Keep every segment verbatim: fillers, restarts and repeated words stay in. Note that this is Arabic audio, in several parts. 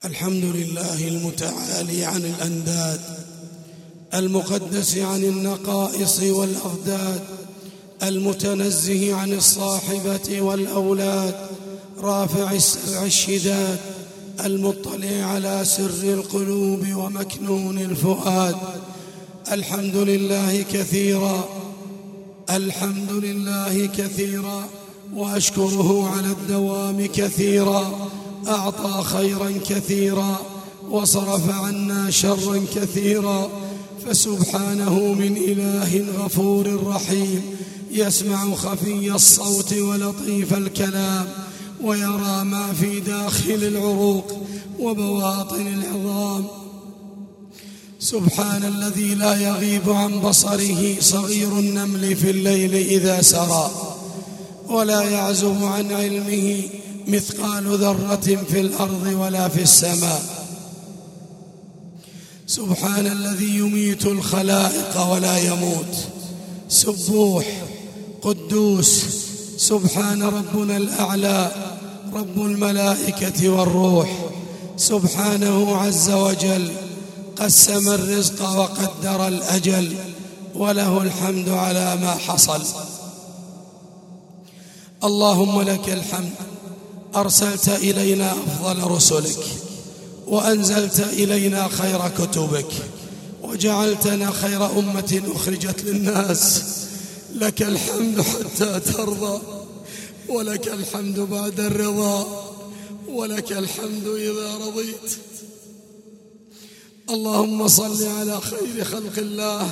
الحمد لله المتعالي عن الأنداد، المقدس عن النقائص والأضداد، المتنزه عن الصاحبة والأولاد، رافع السبع الشداد، المطلع على سر القلوب ومكنون الفؤاد. الحمد لله كثيرا، الحمد لله كثيرا، وأشكره على الدوام كثيرا. أعطى خيرا كثيرا وصرف عنا شرا كثيرا، فسبحانه من إله غفور رحيم يسمع خفي الصوت ولطيف الكلام، ويرى ما في داخل العروق وبواطن العظام. سبحان الذي لا يغيب عن بصره صغير النمل في الليل إذا سرى، ولا يعزب عن علمه مثقال ذرة في الأرض ولا في السماء. سبحان الذي يميت الخلائق ولا يموت، سبوح قدوس. سبحان ربنا الأعلى رب الملائكة والروح، سبحانه عز وجل قسم الرزق وقدر الأجل، وله الحمد على ما حصل. اللهم لك الحمد، أرسلت إلينا أفضل رسلك، وأنزلت إلينا خير كتبك، وجعلتنا خير أمة أخرجت للناس. لك الحمد حتى ترضى، ولك الحمد بعد الرضا، ولك الحمد إذا رضيت. اللهم صل على خير خلق الله،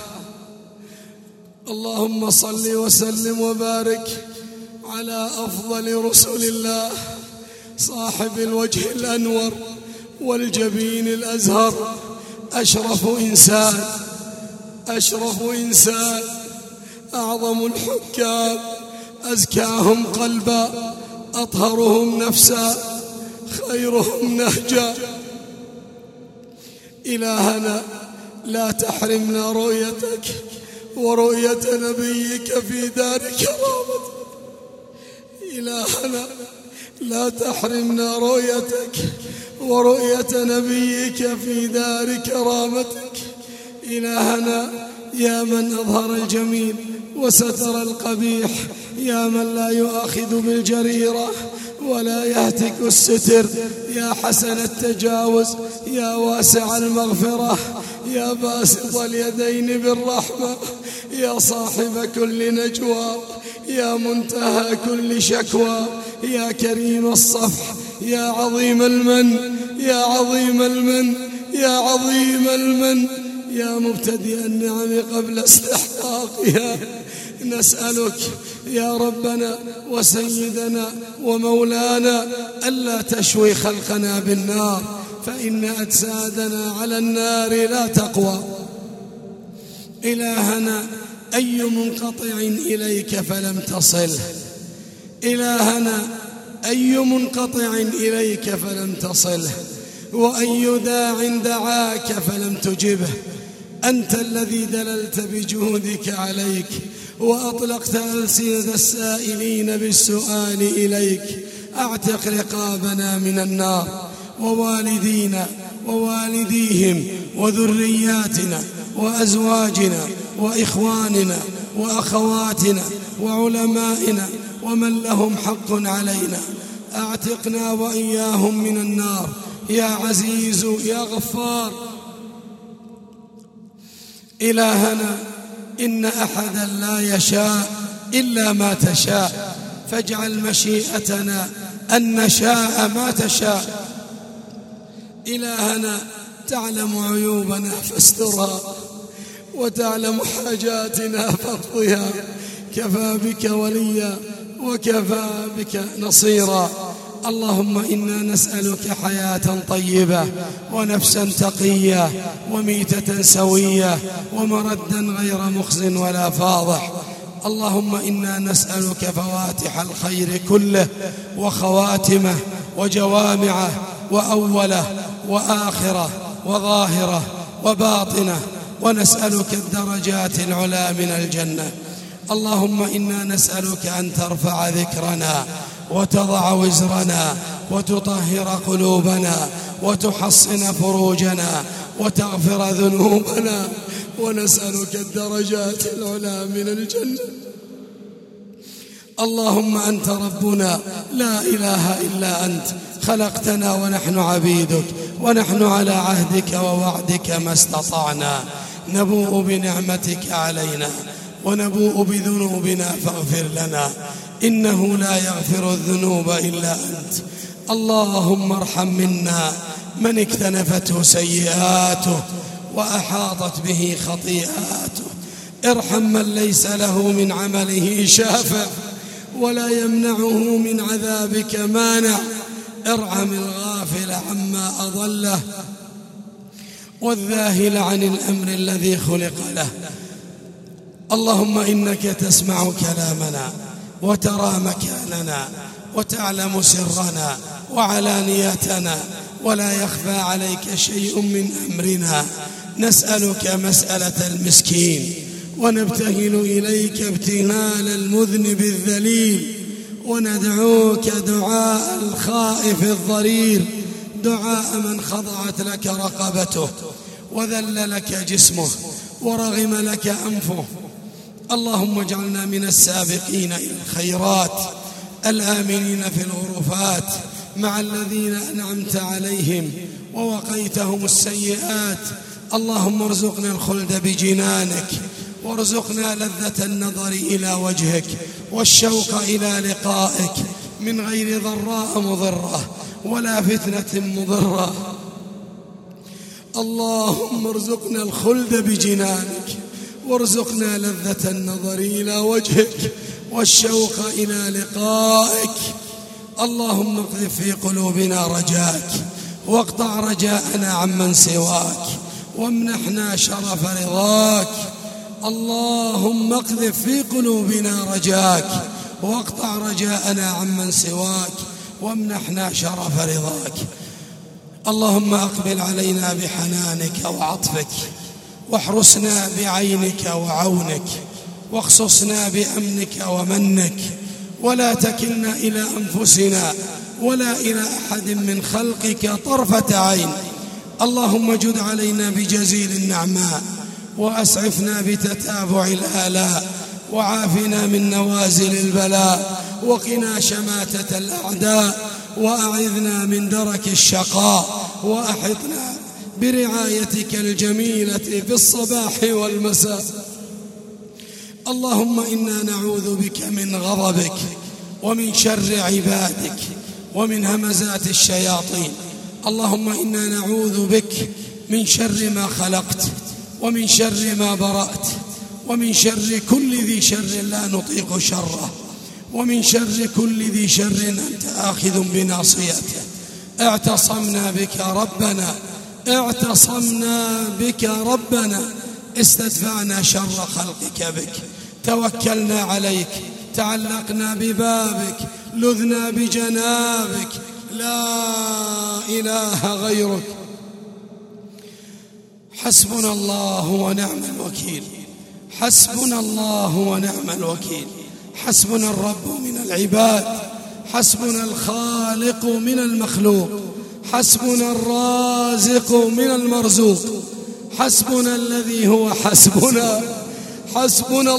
اللهم صل وسلم وبارك على أفضل رسل الله، صاحب الوجه الأنور والجبين الأزهر، أشرف إنسان، أشرف إنسان، أعظم الحكام، أزكاهم قلبا، أطهرهم نفسا، خيرهم نهجا. إلهنا لا تحرمنا رؤيتك ورؤية نبيك في دار كرامتك. إلهنا لا تحرمنا رؤيتك ورؤية نبيك في دار كرامتك. إلهنا يا من أظهر الجميل وستر القبيح، يا من لا يؤاخذ بالجريرة ولا يهتك الستر، يا حسن التجاوز، يا واسع المغفرة، يا باسط اليدين بالرحمة، يا صاحب كل نجوى، يا منتهى كل شكوى، يا كريم الصفح، يا عظيم المن، يا عظيم المن، يا عظيم المن، يا مبتدئ النعم قبل استحقاقها. نسألك يا ربنا وسيدنا ومولانا ألا تشوي خلقنا بالنار، فإن أجسادنا على النار لا تقوى. إلهنا أي منقطع إليك فلم تصل، إلهنا أي منقطع إليك فلم تصله، وأي داع دعاك فلم تجبه. أنت الذي دللت بجهودك عليك، وأطلقت ألسنة السائلين بالسؤال إليك. أعتق رقابنا من النار، ووالدينا ووالديهم وذرياتنا وأزواجنا وإخواننا وأخواتنا وعلمائنا ومن لهم حق علينا. أعتقنا وإياهم من النار يا عزيز يا غفار. إلهنا إن أحدا لا يشاء إلا ما تشاء، فاجعل مشيئتنا أن نشاء ما تشاء. إلهنا تعلم عيوبنا فاسترها، وتعلم حاجاتنا فاقضها. كفى بك وليا وكفى بك نصيرا. اللهم إنا نسألك حياة طيبة، ونفسا تقية، وميتة سوية، ومردا غير مخز ولا فاضح. اللهم إنا نسألك فواتح الخير كله، وخواتمه، وجوامعه، وأوله، وآخره، وظاهره، وباطنه، ونسألك الدرجات العلى من الجنة. اللهم إنا نسألك أن ترفع ذكرنا، وتضع وزرنا، وتطهر قلوبنا، وتحصن فروجنا وتغفر ذنوبنا، ونسألك الدرجات العلى من الجنة. اللهم أنت ربنا لا إله إلا أنت، خلقتنا ونحن عبيدك، ونحن على عهدك ووعدك ما استطعنا، نبوء بنعمتك علينا ونبوء بذنوبنا فاغفر لنا، إنه لا يغفر الذنوب إلا أنت. اللهم ارحم منا من اكتنفته سيئاته وأحاطت به خطيئاته، ارحم من ليس له من عمله شافع ولا يمنعه من عذابك مانع، ارحم الغافل عما أضله والذاهل عن الأمر الذي خلق له. اللهم إنك تسمع كلامنا وترى مكاننا وتعلم سرنا وعلانيتنا، ولا يخفى عليك شيء من أمرنا. نسألك مسألة المسكين، ونبتهل إليك ابتهال المذنب الذليل، وندعوك دعاء الخائف الضرير، دعاء من خضعت لك رقبته وذل لك جسمه ورغم لك أنفه. اللهم اجعلنا من السابقين إلى الخيرات الآمنين في الغرفات مع الذين أنعمت عليهم ووقيتهم السيئات. اللهم ارزقنا الخلد بجنانك، وارزقنا لذة النظر إلى وجهك والشوق إلى لقائك من غير ضراء مضرة ولا فتنة مضرة. اللهم ارزقنا الخلد بجنانك، وارزقنا لذة النظر إلى وجهك والشوق إلى لقائك. اللهم اقذف في قلوبنا رجاك، واقطع رجاءنا عمن سواك، وامنحنا شرف رضاك. اللهم اقذف في قلوبنا رجاك، واقطع رجاءنا عمن سواك، وامنحنا شرف رضاك. اللهم أقبل علينا بحنانك وعطفك، واحرسنا بعينك وعونك، واخصصنا بأمنك ومنك، ولا تكلنا إلى أنفسنا ولا إلى أحد من خلقك طرفة عين. اللهم جد علينا بجزيل النعماء، وأسعفنا بتتابع الآلاء، وعافنا من نوازل البلاء، وقنا شماتة الأعداء، وأعذنا من درك الشقاء، وأحطنا برعايتك الجميلة في الصباح والمساء. اللهم إنا نعوذ بك من غضبك ومن شر عبادك ومن همزات الشياطين. اللهم إنا نعوذ بك من شر ما خلقت، ومن شر ما برأت، ومن شر كل ذي شر لا نطيق شره، ومن شر كل ذي شر أنت آخذ بناصيته. اعتصمنا بك ربنا، اعتصمنا بك ربنا، استدفعنا شر خلقك بك، توكلنا عليك، تعلقنا ببابك، لذنا بجنابك، لا إله غيرك. حسبنا الله ونعم الوكيل، حسبنا الله ونعم الوكيل. حسبنا الرب من العباد، حسبنا الخالق من المخلوق، حسبنا الرازق من المرزوق، حسبنا الذي هو حسبنا. حسبنا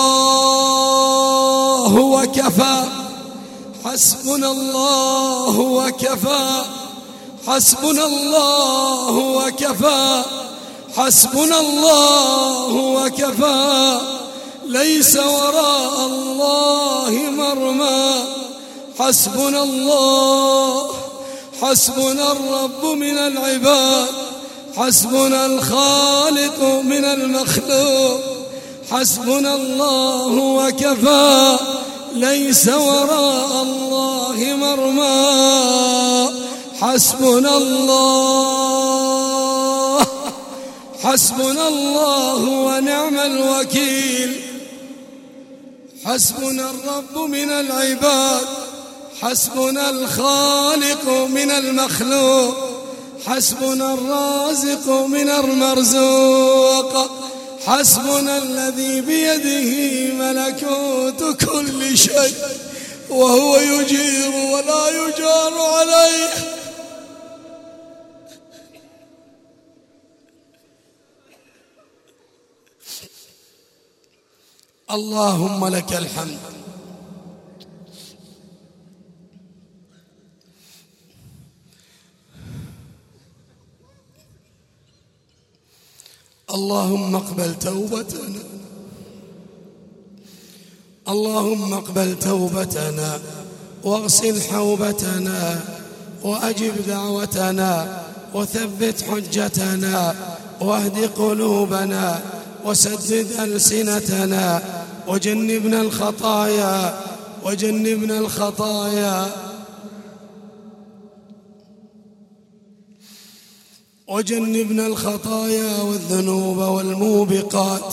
الله وكفى، حسبنا الله وكفى، حسبنا الله وكفى، حسبنا الله وكفى. ليس وراء الله مرمى. حسبنا الله، حسبنا الرب من العباد، حسبنا الخالق من المخلوق، حسبنا الله وكفى. ليس وراء الله مرمى. حسبنا الله، حسبنا الله ونعم الوكيل. حسبنا الرب من العباد، حسبنا الخالق من المخلوق، حسبنا الرازق من المرزوق، حسبنا الذي بيده ملكوت كل شيء، وهو يجير ولا يجار عليه. اللهم لك الحمد. اللهم اقبل توبتنا، اللهم اقبل توبتنا واغسل حوبتنا وأجب دعوتنا وثبت حجتنا واهد قلوبنا وسدد ألسنتنا وجنبنا الخطايا وجنبنا الخطايا وجنبنا الخطايا والذنوب والموبقات،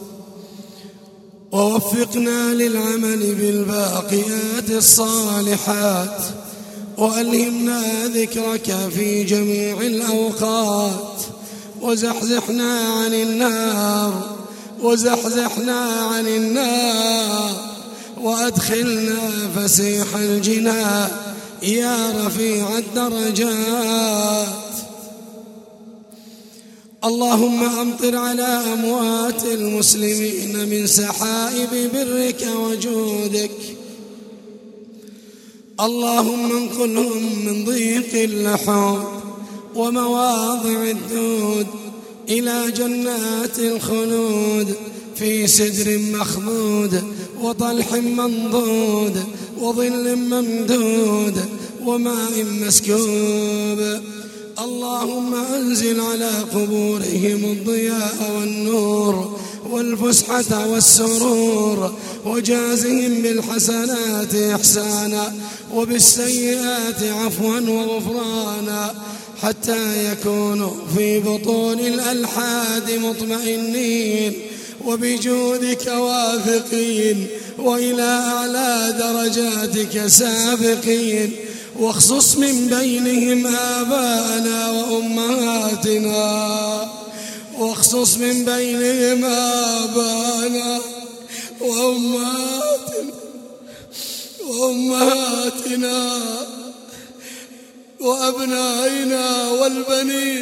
ووفقنا للعمل بالباقيات الصالحات، وألهمنا ذكرك في جميع الأوقات، وزحزحنا عن النار وزحزحنا عن النار وأدخلنا فسيح الجنان يا رفيع الدرجات. اللهم أمطر على أموات المسلمين من سحائب برك وجودك، اللهم انقلهم من ضيق اللحود ومواضع الدود إلى جنات الخلود في سدر مخضود وطلح منضود وظل ممدود وماء مسكوب. اللهم أنزل على قبورهم الضياء والنور والفسحة والسرور، وجازهم بالحسنات إحسانا وبالسيئات عفوا وغفرانا، حتى يكونوا في بطون الألحاد مطمئنين وبجودك واثقين وإلى أعلى درجاتك سابقين، واخصص من بينهم آباءنا وأمهاتنا واخصص من بينهم آباءنا وأمهاتنا وأمهاتنا وأبنائنا والبنين.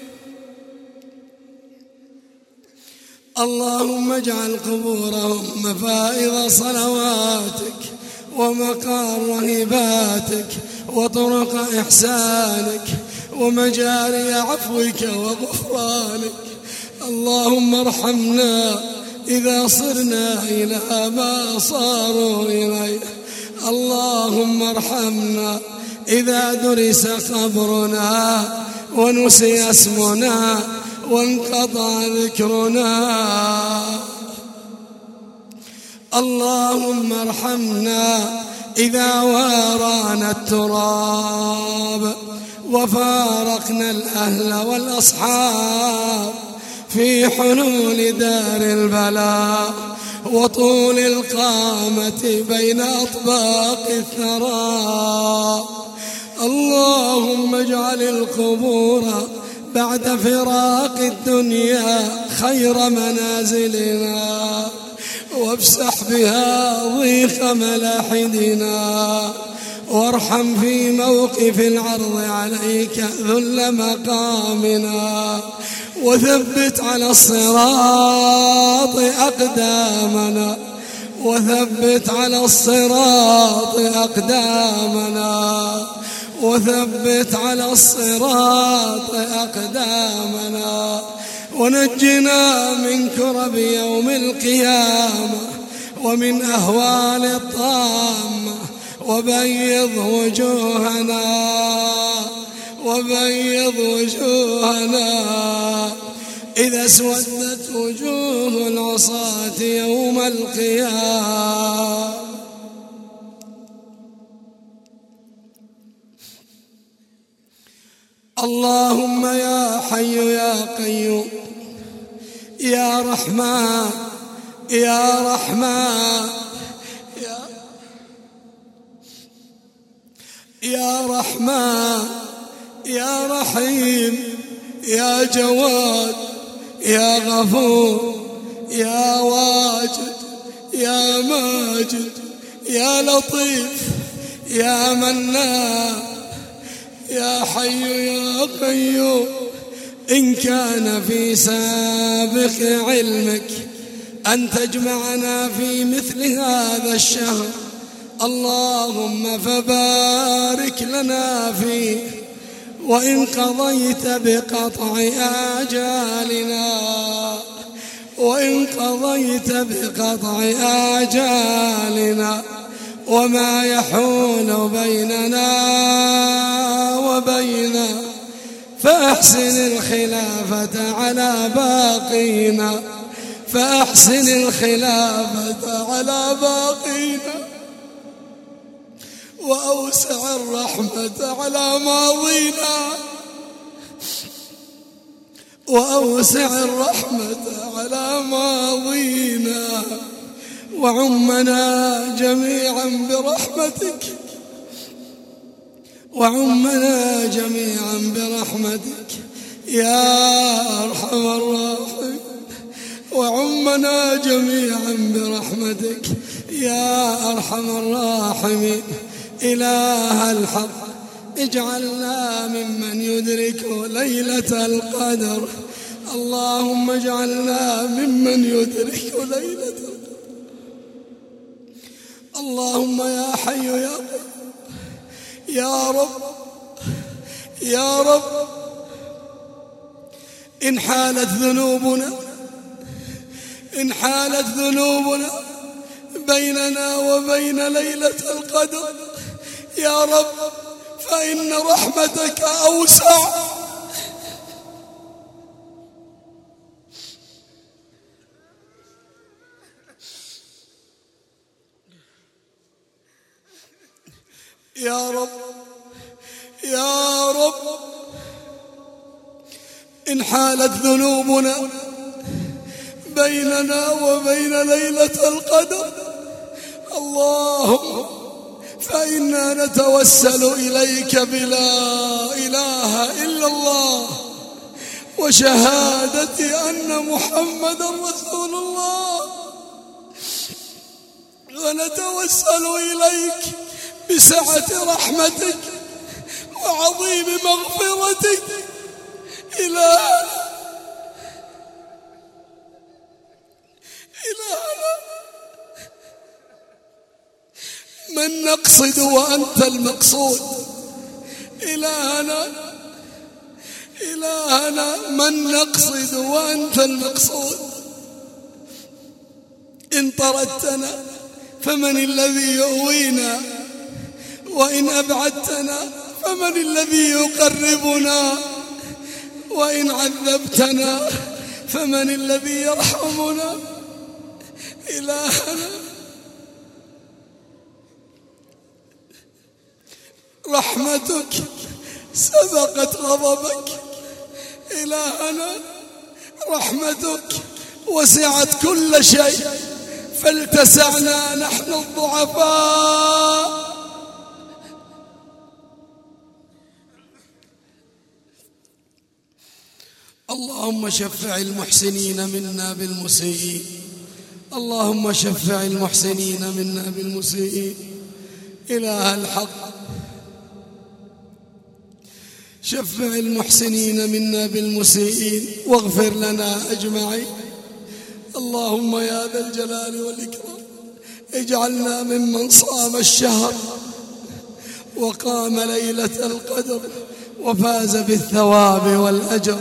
اللهم اجعل قبورهم مفائض صلواتك ومقار هباتك وطرق إحسانك ومجاري عفوك وغفرانك. اللهم ارحمنا إذا صرنا إلى ما صاروا إليه، اللهم ارحمنا إذا درس قبرنا ونسي اسمنا وانقطع ذكرنا. اللهم ارحمنا إذا وارانا التراب وفارقنا الأهل والأصحاب في حلول دار البلاء وطول القامة بين أطباق الثرى. اللهم اجعل القبور بعد فراق الدنيا خير منازلنا، وافسح بها ضيق ملاحدنا، وارحم في موقف العرض عليك ذل مقامنا، وثبت على الصراط أقدامنا وثبت على الصراط أقدامنا وثبت على الصراط أقدامنا، ونجنا من كرب يوم القيامة ومن أهوال الطامة، وبيض وجوهنا وبيض وجوهنا إذا اسودت وجوه العصاة يوم القيامة. اللهم يا حي يا قيوم يا رحمن يا رحمن يا, يا رحمن يا رحيم يا جواد يا غفور يا واجد يا ماجد يا لطيف يا منان يا حي يا قيوم، إن كان في سابق علمك أن تجمعنا في مثل هذا الشهر، اللهم فبارك لنا فيه. وإن قضيت بقطع آجالنا وإن قضيت بقطع آجالنا وما يحول بيننا وبينا، فأحسن الخلافة على باقينا فأحسن الخلافة على باقينا وأوسع الرحمة على ماضينا وأوسع الرحمة على ماضينا وعمنا جميعا برحمتك وعمنا جميعا برحمتك يا أرحم الراحمين وعمنا جميعا برحمتك يا أرحم الراحمين. إله الحق اجعلنا ممن يدرك ليلة القدر، اللهم اجعلنا ممن يدرك ليلة القدر. اللهم يا حي يا قيوم يا رب يا رب، إن حالت ذنوبنا إن حالت ذنوبنا بيننا وبين ليلة القدر يا رب فإن رحمتك أوسع. يا رب يا رب، إن حالت ذنوبنا بيننا وبين ليلة القدر اللهم فإنا نتوسل إليك بلا إله إلا الله وشهادة أن محمد رسول الله، ونتوسل إليك بسعة رحمتك وعظيم مغفرتك. إلهنا إلهنا من نقصد وأنت المقصود، إلهنا إلهنا من نقصد وأنت المقصود. إن طردتنا فمن الذي يؤوينا، وإن أبعدتنا فمن الذي يقربنا، وإن عذبتنا فمن الذي يرحمنا. إلهنا رحمتك سبقت غضبك، إلهنا رحمتك وسعت كل شيء، فلتسعنا نحن الضعفاء. اللهم شفع المحسنين منا بالمسيئين، اللهم شفع المحسنين منا بالمسيئين. إله الحق شفع المحسنين منا بالمسيئين واغفر لنا أجمعين. اللهم يا ذا الجلال والإكرام اجعلنا ممن صام الشهر وقام ليلة القدر وفاز بالثواب والأجر.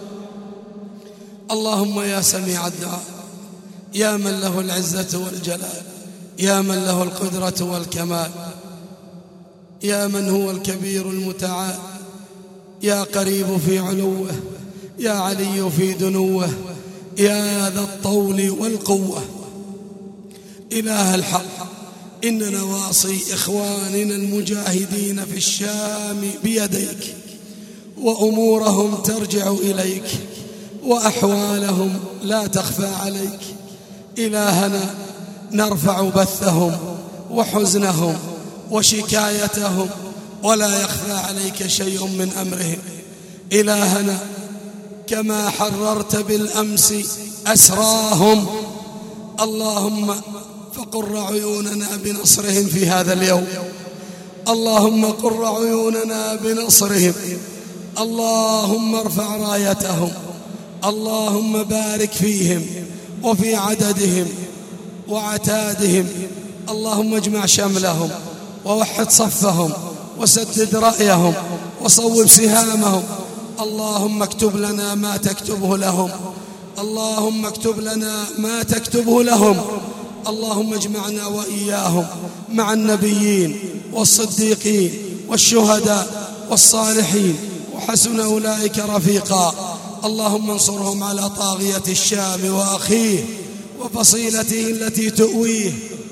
اللهم يا سميع الدعاء، يا من له العزة والجلال، يا من له القدرة والكمال، يا من هو الكبير المتعال، يا قريب في علوه، يا علي في دنوه، يا ذا الطول والقوة. إله الحق إن نواصي إخواننا المجاهدين في الشام بيديك، وأمورهم ترجع إليك، وأحوالهم لا تخفى عليك. إلهنا نرفع بثهم وحزنهم وشكايتهم ولا يخفى عليك شيء من أمرهم. إلهنا كما حررت بالأمس أسراهم، اللهم فقر عيوننا بنصرهم في هذا اليوم، اللهم قر عيوننا بنصرهم، اللهم ارفع رايتهم، اللهم بارك فيهم وفي عددهم وعتادهم. اللهم اجمع شملهم ووحد صفهم وسدد رأيهم وصوب سهامهم. اللهم اكتب لنا ما تكتبه لهم، اللهم اكتب لنا ما تكتبه لهم. اللهم اجمعنا وإياهم مع النبيين والصديقين والشهداء والصالحين وحسن أولئك رفيقا. اللهم انصرهم على طاغية الشام وأخيه وفصيلته التي تؤويه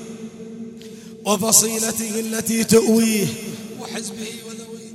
وفصيلته التي تؤويه وحزبه وذويه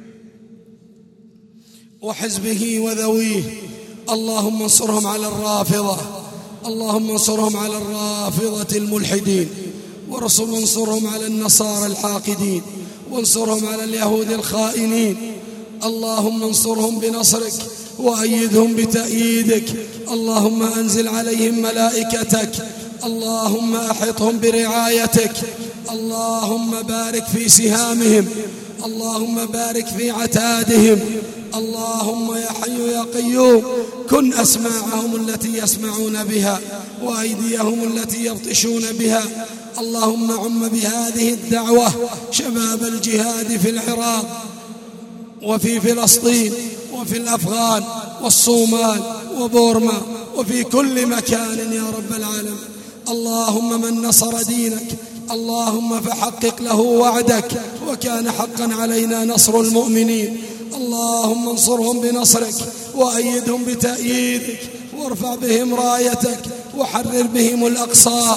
وحزبه وذويه. اللهم انصرهم على الرافضة، اللهم انصرهم على الرافضة الملحدين، وانصرهم على النصارى الحاقدين، وانصرهم على اليهود الخائنين. اللهم انصرهم بنصرك وأيدهم بتأييدك. اللهم أنزل عليهم ملائكتك، اللهم أحطهم برعايتك. اللهم بارك في سهامهم، اللهم بارك في عتادهم. اللهم يا حي يا قيوم كن أسماعهم التي يسمعون بها وأيديهم التي يبطشون بها. اللهم عم بهذه الدعوة شباب الجهاد في العراق وفي فلسطين وفي الأفغان والصومال وبورما وفي كل مكان يا رب العالمين. اللهم من نصر دينك اللهم فحقق له وعدك، وكان حقا علينا نصر المؤمنين. اللهم انصرهم بنصرك وأيدهم بتأييدك، وارفع بهم رايتك وحرر بهم الأقصى.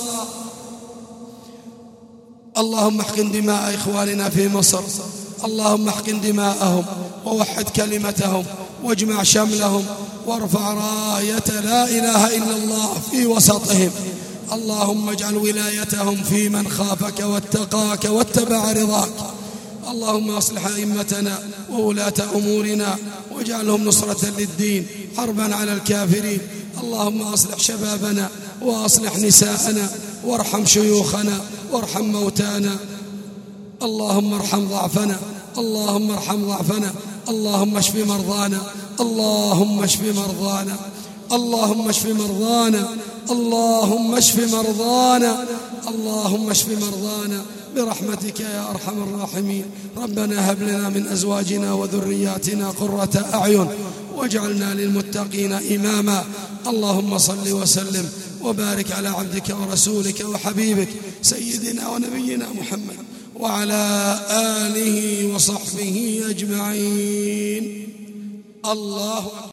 اللهم احقن دماء إخواننا في مصر، اللهم احقن دماءهم ووحد كلمتهم واجمع شملهم وارفع راية لا إله إلا الله في وسطهم. اللهم اجعل ولايتهم في من خافك واتقاك واتبع رضاك. اللهم أصلح أئمتنا وولاة أمورنا واجعلهم نصرة للدين حربا على الكافرين. اللهم أصلح شبابنا وأصلح نساءنا وارحم شيوخنا وارحم موتانا. اللهم ارحم ضعفنا، اللهم ارحم ضعفنا. اللهم اشف مرضانا، اللهم اشف مرضانا، اللهم اشف مرضانا، اللهم اشف مرضانا، اللهم اشف مرضانا برحمتك يا أرحم الراحمين. ربنا هب لنا من أزواجنا وذرياتنا قرة أعين واجعلنا للمتقين إماما. اللهم صل وسلم وبارك على عبدك ورسولك وحبيبك سيدنا ونبينا محمد وعلى آله وصحبه أجمعين. الله